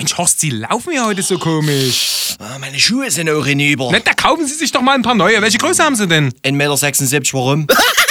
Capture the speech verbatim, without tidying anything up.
Mensch, Horst, Sie laufen ja heute so komisch. Ah, meine Schuhe sind auch hinüber. Na, da kaufen Sie sich doch mal ein paar neue. Welche Größe haben Sie denn? eins Komma sechsundsiebzig Meter, warum?